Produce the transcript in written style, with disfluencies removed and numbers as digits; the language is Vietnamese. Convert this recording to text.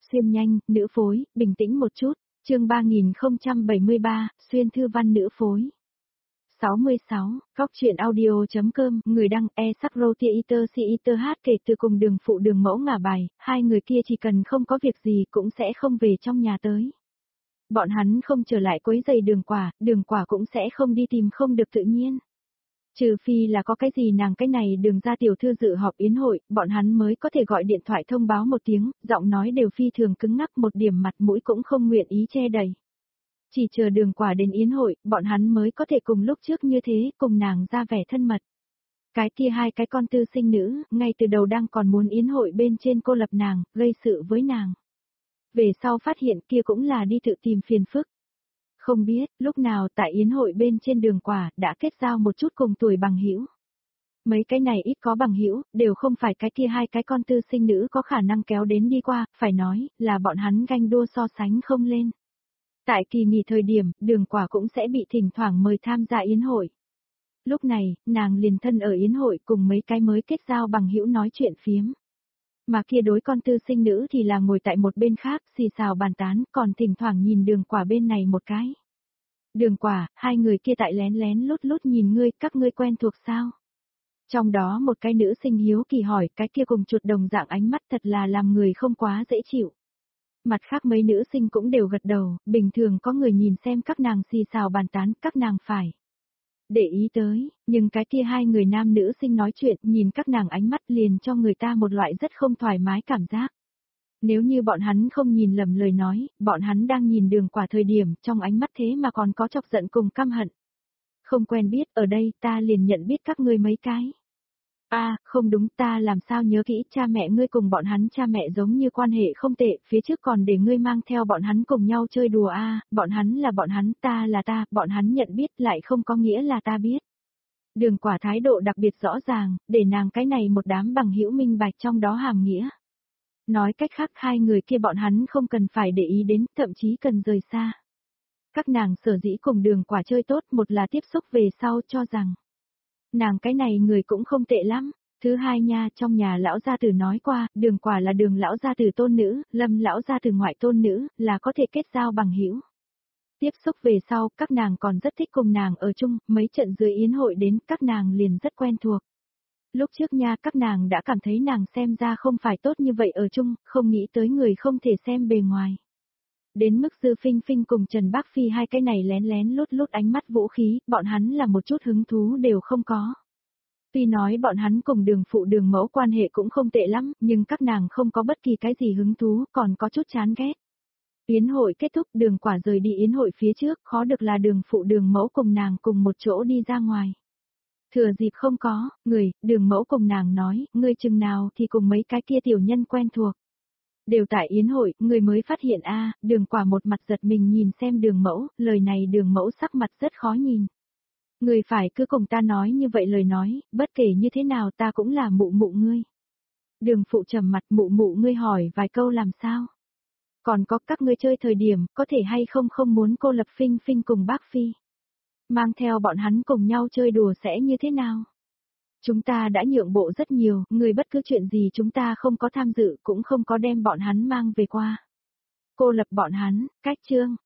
Xuyên nhanh, nữ phối, bình tĩnh một chút. Chương 3073, xuyên thư văn nữ phối. 66, Góc truyện audio.com, người đăng Sakrotiater Siiter hát kể từ cùng đường phụ đường mẫu ngả bài, hai người kia chỉ cần không có việc gì cũng sẽ không về trong nhà tới. Bọn hắn không trở lại quấy giày đường quả cũng sẽ không đi tìm không được tự nhiên. Trừ phi là có cái gì nàng cái này đường ra tiểu thư dự họp yến hội, bọn hắn mới có thể gọi điện thoại thông báo một tiếng, giọng nói đều phi thường cứng ngắc một điểm mặt mũi cũng không nguyện ý che đầy. Chỉ chờ đường quả đến yến hội, bọn hắn mới có thể cùng lúc trước như thế, cùng nàng ra vẻ thân mật. Cái kia hai cái con tư sinh nữ, ngay từ đầu đang còn muốn yến hội bên trên cô lập nàng, gây sự với nàng. Về sau phát hiện kia cũng là đi tự tìm phiền phức. Không biết, lúc nào tại yến hội bên trên đường quả, đã kết giao một chút cùng tuổi bằng hữu. Mấy cái này ít có bằng hữu, đều không phải cái kia hai cái con tư sinh nữ có khả năng kéo đến đi qua, phải nói, là bọn hắn ganh đua so sánh không lên. Tại kỳ nghỉ thời điểm, đường quả cũng sẽ bị thỉnh thoảng mời tham gia yến hội. Lúc này, nàng liền thân ở yến hội cùng mấy cái mới kết giao bằng hữu nói chuyện phiếm. Mà kia đối con tư sinh nữ thì là ngồi tại một bên khác, xì xào bàn tán, còn thỉnh thoảng nhìn đường quả bên này một cái. Đường quả, hai người kia tại lén lén lút lút nhìn ngươi, các ngươi quen thuộc sao? Trong đó một cái nữ sinh hiếu kỳ hỏi, cái kia cùng chuột đồng dạng ánh mắt thật là làm người không quá dễ chịu. Mặt khác mấy nữ sinh cũng đều gật đầu, bình thường có người nhìn xem các nàng xì xào bàn tán, các nàng phải để ý tới, nhưng cái kia hai người nam nữ sinh nói chuyện, nhìn các nàng ánh mắt liền cho người ta một loại rất không thoải mái cảm giác. Nếu như bọn hắn không nhìn lầm lời nói, bọn hắn đang nhìn đường quả thời điểm, trong ánh mắt thế mà còn có chọc giận cùng căm hận. Không quen biết, ở đây ta liền nhận biết các ngươi mấy cái. Không đúng, ta làm sao nhớ kỹ, cha mẹ ngươi cùng bọn hắn cha mẹ giống như quan hệ không tệ, phía trước còn để ngươi mang theo bọn hắn cùng nhau chơi đùa bọn hắn là bọn hắn, ta là ta, bọn hắn nhận biết lại không có nghĩa là ta biết. Đường quả thái độ đặc biệt rõ ràng, để nàng cái này một đám bằng hữu minh bạch trong đó hàm nghĩa. Nói cách khác hai người kia bọn hắn không cần phải để ý đến, thậm chí cần rời xa. Các nàng sở dĩ cùng đường quả chơi tốt, một là tiếp xúc về sau cho rằng nàng cái này người cũng không tệ lắm. Thứ hai nha, trong nhà lão gia tử nói qua, đường quả là đường lão gia tử tôn nữ, Lâm lão gia tử ngoại tôn nữ, là có thể kết giao bằng hữu. Tiếp xúc về sau, các nàng còn rất thích cùng nàng ở chung, mấy trận dưới yến hội đến, các nàng liền rất quen thuộc. Lúc trước nha, các nàng đã cảm thấy nàng xem ra không phải tốt như vậy ở chung, không nghĩ tới người không thể xem bề ngoài. Đến mức Dư Phinh Phinh cùng Trần Bác Phi hai cái này lén lén lút lút ánh mắt vũ khí, bọn hắn là một chút hứng thú đều không có. Tuy nói bọn hắn cùng đường phụ đường mẫu quan hệ cũng không tệ lắm, nhưng các nàng không có bất kỳ cái gì hứng thú, còn có chút chán ghét. Yến hội kết thúc, đường quả rời đi yến hội phía trước, khó được là đường phụ đường mẫu cùng nàng cùng một chỗ đi ra ngoài. Thừa dịp không có, đường mẫu cùng nàng nói, ngươi chừng nào thì cùng mấy cái kia tiểu nhân quen thuộc. Đều tại yến hội, người mới phát hiện đường quả một mặt giật mình nhìn xem đường mẫu, lời này đường mẫu sắc mặt rất khó nhìn. Người phải cứ cùng ta nói như vậy lời nói, bất kể như thế nào ta cũng là mụ mụ ngươi. Đường phụ trầm mặt, mụ mụ ngươi hỏi vài câu làm sao? Còn có các ngươi chơi thời điểm, có thể hay không muốn cô lập Phinh Phinh cùng bác Phi. Mang theo bọn hắn cùng nhau chơi đùa sẽ như thế nào? Chúng ta đã nhượng bộ rất nhiều, người bất cứ chuyện gì chúng ta không có tham dự cũng không có đem bọn hắn mang về qua. Cô lập bọn hắn, cách chương.